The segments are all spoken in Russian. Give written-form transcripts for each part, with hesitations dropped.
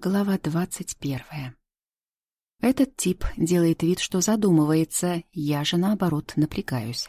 Глава 21. Этот тип делает вид, что задумывается, я же, наоборот, напрягаюсь.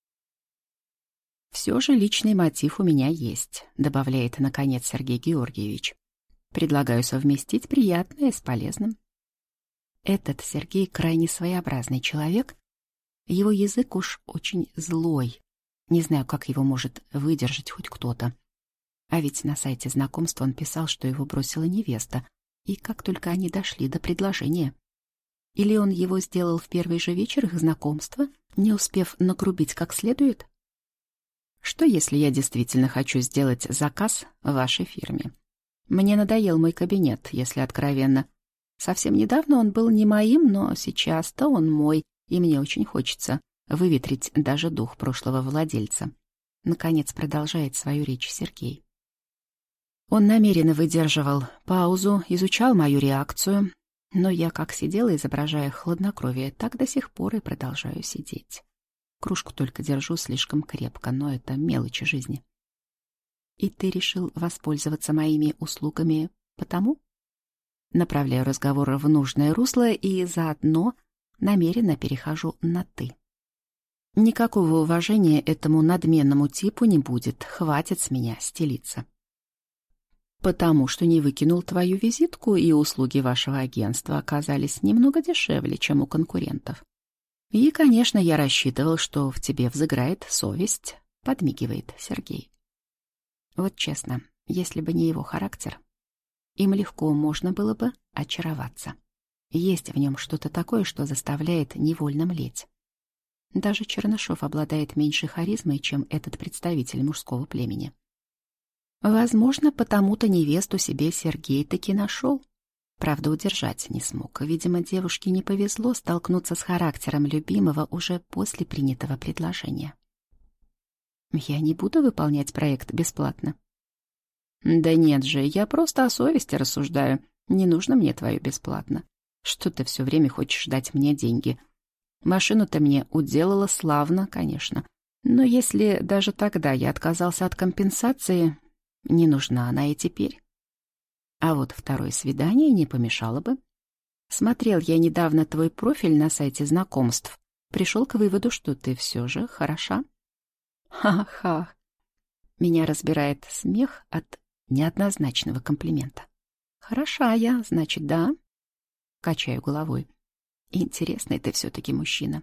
«Все же личный мотив у меня есть», — добавляет, наконец, Сергей Георгиевич. «Предлагаю совместить приятное с полезным». Этот Сергей крайне своеобразный человек. Его язык уж очень злой. Не знаю, как его может выдержать хоть кто-то. А ведь на сайте знакомств он писал, что его бросила невеста, и как только они дошли до предложения. Или он его сделал в первый же вечер их знакомства, не успев нагрубить как следует? Что, если я действительно хочу сделать заказ в вашей фирме? Мне надоел мой кабинет, если откровенно. Совсем недавно он был не моим, но сейчас-то он мой, и мне очень хочется выветрить даже дух прошлого владельца. Наконец продолжает свою речь Сергей. Он намеренно выдерживал паузу, изучал мою реакцию, но я как сидела, изображая хладнокровие, так до сих пор и продолжаю сидеть. Кружку только держу слишком крепко, но это мелочи жизни. И ты решил воспользоваться моими услугами потому? Направляю разговор в нужное русло и заодно намеренно перехожу на «ты». Никакого уважения этому надменному типу не будет, хватит с меня стелиться. Потому что не выкинул твою визитку, и услуги вашего агентства оказались немного дешевле, чем у конкурентов. И, конечно, я рассчитывал, что в тебе взыграет совесть, подмигивает Сергей. Вот честно, если бы не его характер, им легко можно было бы очароваться. Есть в нем что-то такое, что заставляет невольно млеть. Даже Чернышов обладает меньшей харизмой, чем этот представитель мужского племени. Возможно, потому-то невесту себе Сергей таки нашел. Правда, удержать не смог. Видимо, девушке не повезло столкнуться с характером любимого уже после принятого предложения. Я не буду выполнять проект бесплатно. Да нет же, я просто о совести рассуждаю. Не нужно мне твое бесплатно. Что ты все время хочешь дать мне деньги? Машину ты мне уделала славно, конечно. Но если даже тогда я отказался от компенсации, не нужна она и теперь. А вот второе свидание не помешало бы. Смотрел я недавно твой профиль на сайте знакомств. Пришел к выводу, что ты все же хороша. Ха-ха. Меня разбирает смех от неоднозначного комплимента. Хороша я, значит, да? Качаю головой. Интересный ты все-таки мужчина.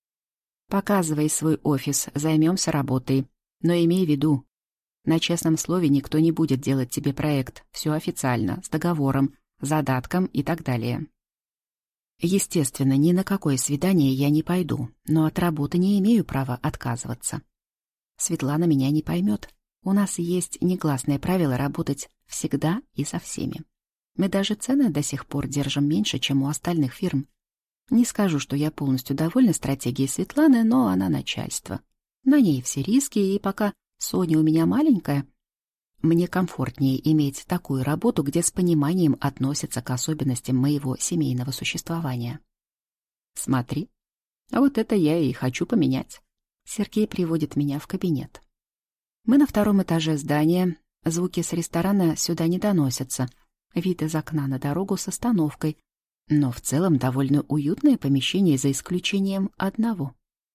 Показывай свой офис, займемся работой. Но имей в виду, на честном слове никто не будет делать тебе проект. Все официально, с договором, задатком и так далее. Естественно, ни на какое свидание я не пойду, но от работы не имею права отказываться. Светлана меня не поймет. У нас есть негласное правило работать всегда и со всеми. Мы даже цены до сих пор держим меньше, чем у остальных фирм. Не скажу, что я полностью довольна стратегией Светланы, но она начальство. На ней все риски, и пока Соня у меня маленькая, мне комфортнее иметь такую работу, где с пониманием относятся к особенностям моего семейного существования. Смотри, а вот это я и хочу поменять. Сергей приводит меня в кабинет. Мы на втором этаже здания, звуки с ресторана сюда не доносятся, вид из окна на дорогу с остановкой, но в целом довольно уютное помещение за исключением одного.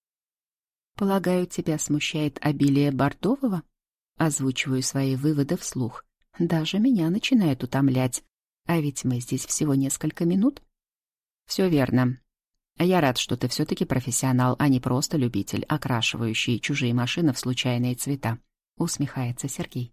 Полагаю, тебя смущает обилие бордового? Озвучиваю свои выводы вслух. Даже меня начинает утомлять. А ведь мы здесь всего несколько минут. Все верно. Я рад, что ты все-таки профессионал, а не просто любитель, окрашивающий чужие машины в случайные цвета. Усмехается Сергей.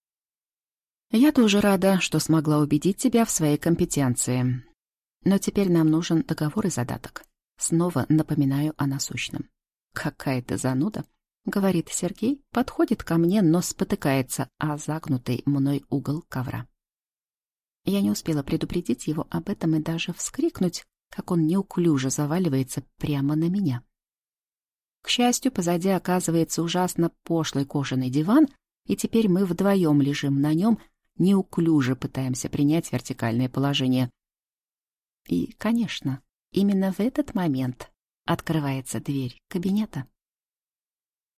Я тоже рада, что смогла убедить тебя в своей компетенции. Но теперь нам нужен договор и задаток. Снова напоминаю о насущном. «Какая ты зануда», — говорит Сергей, подходит ко мне, но спотыкается о загнутый мной угол ковра. Я не успела предупредить его об этом и даже вскрикнуть, как он неуклюже заваливается прямо на меня. К счастью, позади оказывается ужасно пошлый кожаный диван, и теперь мы вдвоем лежим на нем, неуклюже пытаемся принять вертикальное положение. И, конечно, именно в этот момент открывается дверь кабинета.